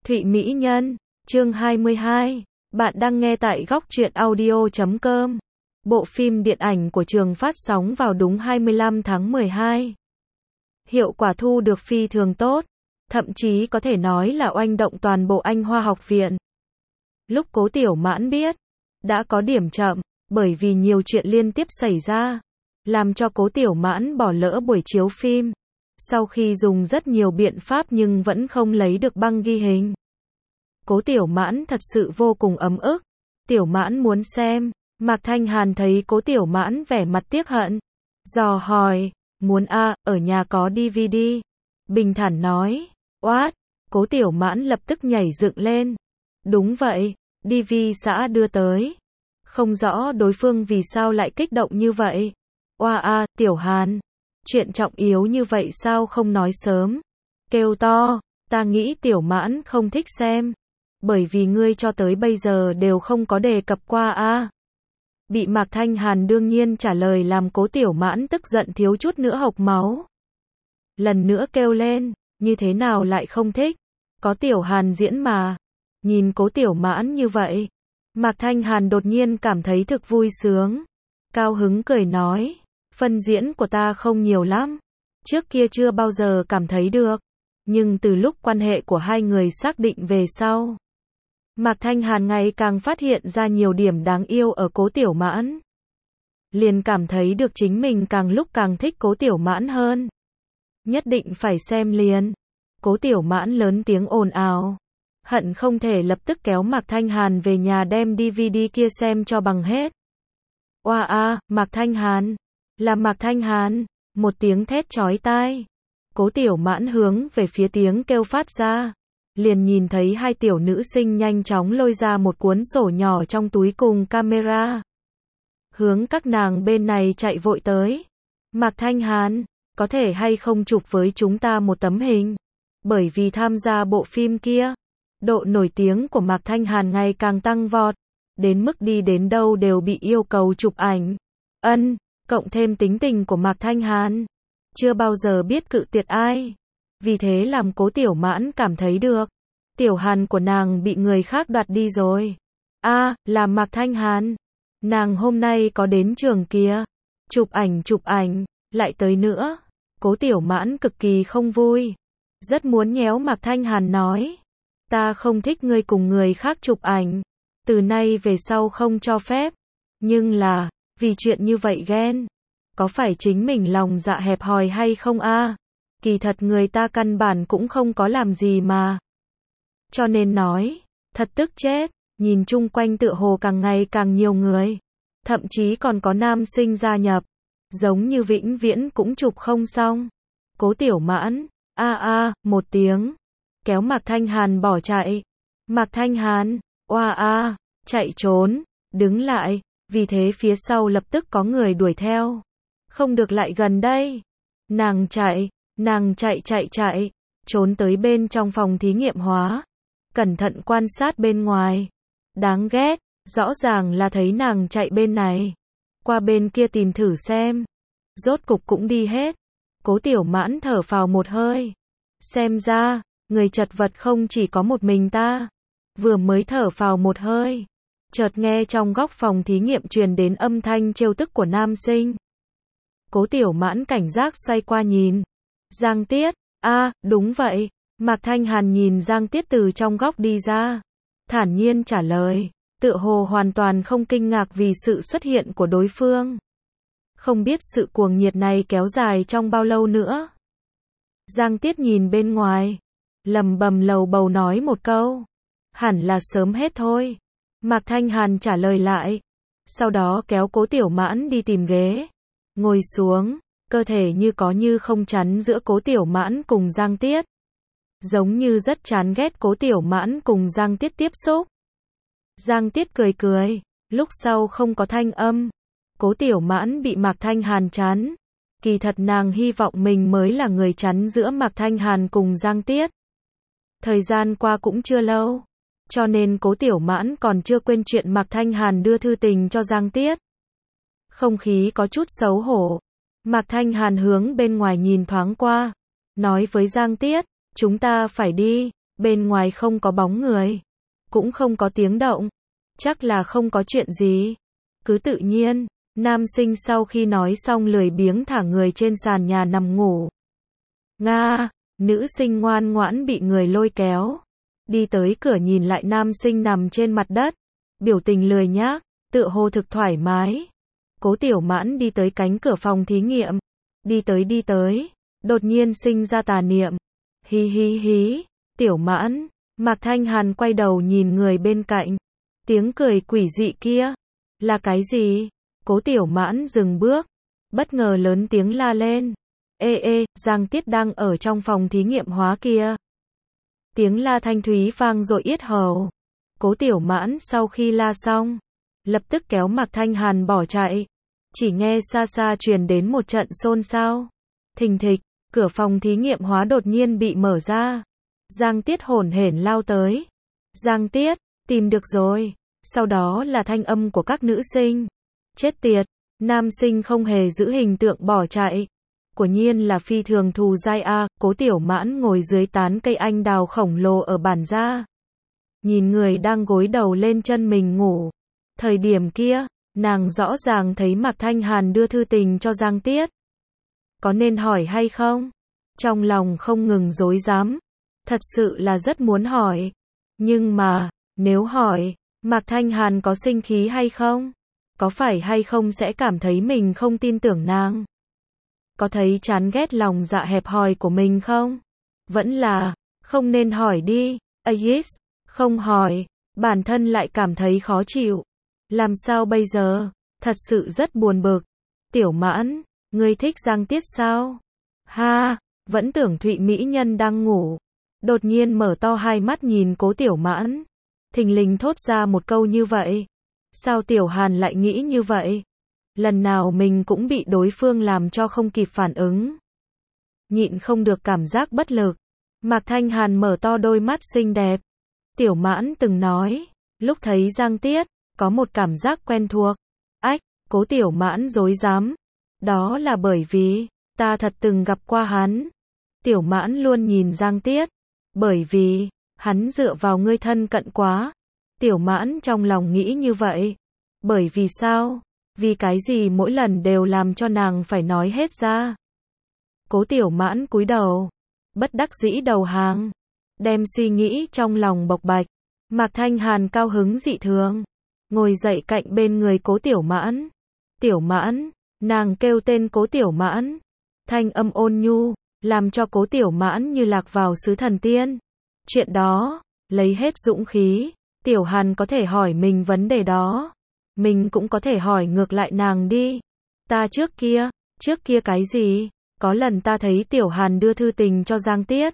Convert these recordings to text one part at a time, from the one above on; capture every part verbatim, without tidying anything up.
Thụy Mỹ Nhân, chương hai mươi hai. Bạn đang nghe tại góc truyện audio chấm com. Bộ phim điện ảnh của trường phát sóng vào đúng hai mươi lăm tháng mười hai. Hiệu quả thu được phi thường tốt, thậm chí có thể nói là oanh động toàn bộ Anh Hoa học viện. Lúc Cố Tiểu Mãn biết, đã có điểm chậm, bởi vì nhiều chuyện liên tiếp xảy ra, làm cho Cố Tiểu Mãn bỏ lỡ buổi chiếu phim. Sau khi dùng rất nhiều biện pháp nhưng vẫn không lấy được băng ghi hình. Cố Tiểu Mãn thật sự vô cùng ấm ức. Tiểu Mãn muốn xem. Mạc Thanh Hàn thấy Cố Tiểu Mãn vẻ mặt tiếc hận, dò hỏi, muốn a, à, ở nhà có đê vê đê. Bình thản nói, oát, Cố Tiểu Mãn lập tức nhảy dựng lên. Đúng vậy, đê vê xã đưa tới. Không rõ đối phương vì sao lại kích động như vậy. Oa a, Tiểu Hàn, chuyện trọng yếu như vậy sao không nói sớm? Kêu to, ta nghĩ Tiểu Mãn không thích xem. Bởi vì ngươi cho tới bây giờ đều không có đề cập qua a. Bị Mạc Thanh Hàn đương nhiên trả lời làm Cố Tiểu Mãn tức giận thiếu chút nữa hộc máu. Lần nữa kêu lên, như thế nào lại không thích? Có Tiểu Hàn diễn mà. Nhìn Cố Tiểu Mãn như vậy, Mạc Thanh Hàn đột nhiên cảm thấy thực vui sướng. Cao hứng cười nói, phân diễn của ta không nhiều lắm. Trước kia chưa bao giờ cảm thấy được. Nhưng từ lúc quan hệ của hai người xác định về sau, Mạc Thanh Hàn ngày càng phát hiện ra nhiều điểm đáng yêu ở Cố Tiểu Mãn. Liền cảm thấy được chính mình càng lúc càng thích Cố Tiểu Mãn hơn. Nhất định phải xem liền. Cố Tiểu Mãn lớn tiếng ồn ào. Hận không thể lập tức kéo Mạc Thanh Hàn về nhà đem đê vê đê kia xem cho bằng hết. Oa a, Mạc Thanh Hàn. Là Mạc Thanh Hàn. Một tiếng thét chói tai. Cố Tiểu Mãn hướng về phía tiếng kêu phát ra. Liền nhìn thấy hai tiểu nữ sinh nhanh chóng lôi ra một cuốn sổ nhỏ trong túi cùng camera. Hướng các nàng bên này chạy vội tới. Mạc Thanh Hàn, có thể hay không chụp với chúng ta một tấm hình? Bởi vì tham gia bộ phim kia, độ nổi tiếng của Mạc Thanh Hàn ngày càng tăng vọt. Đến mức đi đến đâu đều bị yêu cầu chụp ảnh. Ân, cộng thêm tính tình của Mạc Thanh Hàn. Chưa bao giờ biết cự tuyệt ai. Vì thế làm Cố Tiểu Mãn cảm thấy được. Tiểu Hàn của nàng bị người khác đoạt đi rồi. A, à, là Mạc Thanh Hàn. Nàng hôm nay có đến trường kia. Chụp ảnh chụp ảnh, lại tới nữa. Cố Tiểu Mãn cực kỳ không vui. Rất muốn nhéo Mạc Thanh Hàn nói. Ta không thích ngươi cùng người khác chụp ảnh. Từ nay về sau không cho phép. Nhưng là, vì chuyện như vậy ghen. Có phải chính mình lòng dạ hẹp hòi hay không a? À? Kỳ thật người ta căn bản cũng không có làm gì mà. Cho nên nói, thật tức chết, nhìn chung quanh tựa hồ càng ngày càng nhiều người. Thậm chí còn có nam sinh gia nhập. Giống như vĩnh viễn cũng chụp không xong. Cố Tiểu Mãn, a a, một tiếng. Kéo Mạc Thanh Hàn bỏ chạy. Mạc Thanh Hàn, oa a, chạy trốn, đứng lại. Vì thế phía sau lập tức có người đuổi theo. Không được lại gần đây. Nàng chạy. Nàng chạy chạy chạy, trốn tới bên trong phòng thí nghiệm hóa. Cẩn thận quan sát bên ngoài. Đáng ghét, rõ ràng là thấy nàng chạy bên này. Qua bên kia tìm thử xem. Rốt cục cũng đi hết. Cố Tiểu Mãn thở phào một hơi. Xem ra, người chật vật không chỉ có một mình ta. Vừa mới thở phào một hơi. Chợt nghe trong góc phòng thí nghiệm truyền đến âm thanh trêu tức của nam sinh. Cố Tiểu Mãn cảnh giác xoay qua nhìn. Giang Tiết, a, à, đúng vậy. Mạc Thanh Hàn nhìn Giang Tiết từ trong góc đi ra. Thản nhiên trả lời, tựa hồ hoàn toàn không kinh ngạc vì sự xuất hiện của đối phương. Không biết sự cuồng nhiệt này kéo dài trong bao lâu nữa. Giang Tiết nhìn bên ngoài, lầm bầm lầu bầu nói một câu. Hẳn là sớm hết thôi. Mạc Thanh Hàn trả lời lại. Sau đó kéo Cố Tiểu Mãn đi tìm ghế. Ngồi xuống. Cơ thể như có như không chắn giữa Cố Tiểu Mãn cùng Giang Tiết. Giống như rất chán ghét Cố Tiểu Mãn cùng Giang Tiết tiếp xúc. Giang Tiết cười cười, lúc sau không có thanh âm. Cố Tiểu Mãn bị Mạc Thanh Hàn chắn. Kỳ thật nàng hy vọng mình mới là người chắn giữa Mạc Thanh Hàn cùng Giang Tiết. Thời gian qua cũng chưa lâu, cho nên Cố Tiểu Mãn còn chưa quên chuyện Mạc Thanh Hàn đưa thư tình cho Giang Tiết. Không khí có chút xấu hổ. Mạc Thanh Hàn hướng bên ngoài nhìn thoáng qua, nói với Giang Tiết, chúng ta phải đi, Bên ngoài không có bóng người, cũng không có tiếng động, chắc là không có chuyện gì. Cứ tự nhiên, nam sinh sau khi nói xong lười biếng thả người trên sàn nhà nằm ngủ. Nga, nữ sinh ngoan ngoãn bị người lôi kéo, đi tới cửa nhìn lại nam sinh nằm trên mặt đất, biểu tình lười nhác, tựa hồ thực thoải mái. Cố Tiểu Mãn đi tới cánh cửa phòng thí nghiệm, đi tới đi tới, đột nhiên sinh ra tà niệm. Hí hí hí, Tiểu Mãn, Mạc Thanh Hàn quay đầu nhìn người bên cạnh, tiếng cười quỷ dị kia, là cái gì? Cố Tiểu Mãn dừng bước, bất ngờ lớn tiếng la lên. Ê ê, Giang Tiết đang ở trong phòng thí nghiệm hóa kia. Tiếng la thanh thúy vang dội yết hầu. Cố Tiểu Mãn sau khi la xong, lập tức kéo Mạc Thanh Hàn bỏ chạy. Chỉ nghe xa xa truyền đến một trận xôn xao. Thình thịch, cửa phòng thí nghiệm hóa đột nhiên bị mở ra. Giang Tiết hổn hển lao tới. Giang Tiết, tìm được rồi. Sau đó là thanh âm của các nữ sinh. Chết tiệt, nam sinh không hề giữ hình tượng bỏ chạy. Quả nhiên là phi thường thù dai a. Cố Tiểu Mãn ngồi dưới tán cây anh đào khổng lồ ở bản gia. Nhìn người đang gối đầu lên chân mình ngủ. Thời điểm kia, nàng rõ ràng thấy Mạc Thanh Hàn đưa thư tình cho Giang Tiết. Có nên hỏi hay không? Trong lòng không ngừng rối rắm. Thật sự là rất muốn hỏi. Nhưng mà, nếu hỏi, Mạc Thanh Hàn có sinh khí hay không? Có phải hay không sẽ cảm thấy mình không tin tưởng nàng? Có thấy chán ghét lòng dạ hẹp hòi của mình không? Vẫn là, không nên hỏi đi. Ayis, không hỏi, bản thân lại cảm thấy khó chịu. Làm sao bây giờ? Thật sự rất buồn bực. Tiểu Mãn, ngươi thích Giang Tiết sao? Ha, vẫn tưởng Thụy Mỹ Nhân đang ngủ. Đột nhiên mở to hai mắt nhìn Cố Tiểu Mãn. Thình lình thốt ra một câu như vậy. Sao Tiểu Hàn lại nghĩ như vậy? Lần nào mình cũng bị đối phương làm cho không kịp phản ứng. Nhịn không được cảm giác bất lực. Mạc Thanh Hàn mở to đôi mắt xinh đẹp. Tiểu Mãn từng nói, lúc thấy Giang Tiết, có một cảm giác quen thuộc. Ách, Cố Tiểu Mãn dối dám. Đó là bởi vì, ta thật từng gặp qua hắn. Tiểu Mãn luôn nhìn Giang Tiết. Bởi vì, hắn dựa vào ngươi thân cận quá. Tiểu Mãn trong lòng nghĩ như vậy. Bởi vì sao? Vì cái gì mỗi lần đều làm cho nàng phải nói hết ra. Cố Tiểu Mãn cúi đầu, bất đắc dĩ đầu hàng, đem suy nghĩ trong lòng bộc bạch. Mạc Thanh Hàn cao hứng dị thường, ngồi dậy cạnh bên người Cố Tiểu Mãn. Tiểu Mãn, nàng kêu tên Cố Tiểu Mãn, thanh âm ôn nhu, làm cho Cố Tiểu Mãn như lạc vào xứ thần tiên. Chuyện đó, lấy hết dũng khí, Tiểu Hàn có thể hỏi mình vấn đề đó. Mình cũng có thể hỏi ngược lại nàng đi. Ta trước kia, trước kia cái gì? Có lần ta thấy Tiểu Hàn đưa thư tình cho Giang Tiết.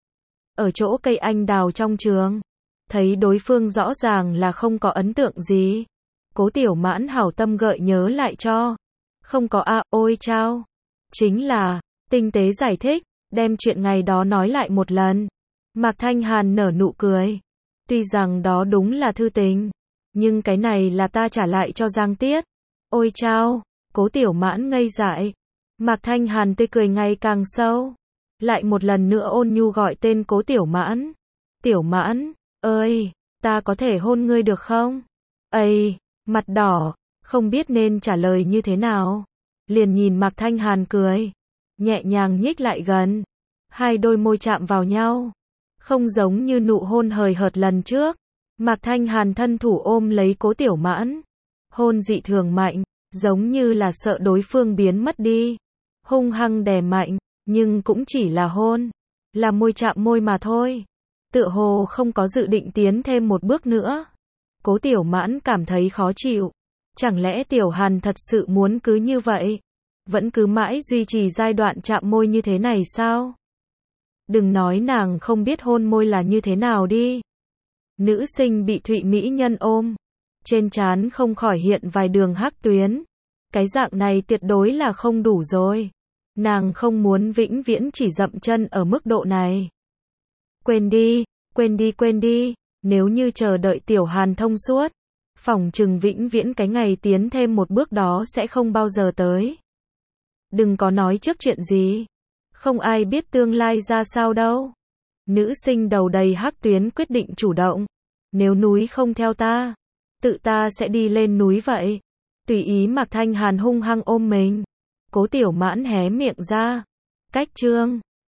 Ở chỗ cây anh đào trong trường. Thấy đối phương rõ ràng là không có ấn tượng gì. Cố Tiểu Mãn hảo tâm gợi nhớ lại cho. Không có a, ôi chao. Chính là, tinh tế giải thích, đem chuyện ngày đó nói lại một lần. Mạc Thanh Hàn nở nụ cười. Tuy rằng đó đúng là thư tình. Nhưng cái này là ta trả lại cho Giang Tiết. Ôi chao, Cố Tiểu Mãn ngây dại. Mạc Thanh Hàn tươi cười ngày càng sâu. Lại một lần nữa ôn nhu gọi tên Cố Tiểu Mãn. Tiểu Mãn, ơi, ta có thể hôn ngươi được không? Ây, mặt đỏ, không biết nên trả lời như thế nào. Liền nhìn Mạc Thanh Hàn cười. Nhẹ nhàng nhích lại gần. Hai đôi môi chạm vào nhau. Không giống như nụ hôn hời hợt lần trước. Mạc Thanh Hàn thân thủ ôm lấy Cố Tiểu Mãn. Hôn dị thường mạnh, giống như là sợ đối phương biến mất đi. Hung hăng đè mạnh, nhưng cũng chỉ là hôn. Là môi chạm môi mà thôi. Tựa hồ không có dự định tiến thêm một bước nữa. Cố Tiểu Mãn cảm thấy khó chịu. Chẳng lẽ Tiểu Hàn thật sự muốn cứ như vậy? Vẫn cứ mãi duy trì giai đoạn chạm môi như thế này sao? Đừng nói nàng không biết hôn môi là như thế nào đi. Nữ sinh bị Thụy Mỹ Nhân ôm. Trên trán không khỏi hiện vài đường hắc tuyến. Cái dạng này tuyệt đối là không đủ rồi. Nàng không muốn vĩnh viễn chỉ dậm chân ở mức độ này. Quên đi, quên đi quên đi. Nếu như chờ đợi Tiểu Hàn thông suốt, phỏng chừng vĩnh viễn cái ngày tiến thêm một bước đó sẽ không bao giờ tới. Đừng có nói trước chuyện gì. Không ai biết tương lai ra sao đâu. Nữ sinh đầu đầy hắc tuyến quyết định chủ động. Nếu núi không theo ta, tự ta sẽ đi lên núi vậy. Tùy ý Mạc Thanh Hàn hung hăng ôm mình. Cố Tiểu Mãn hé miệng ra. Cách chương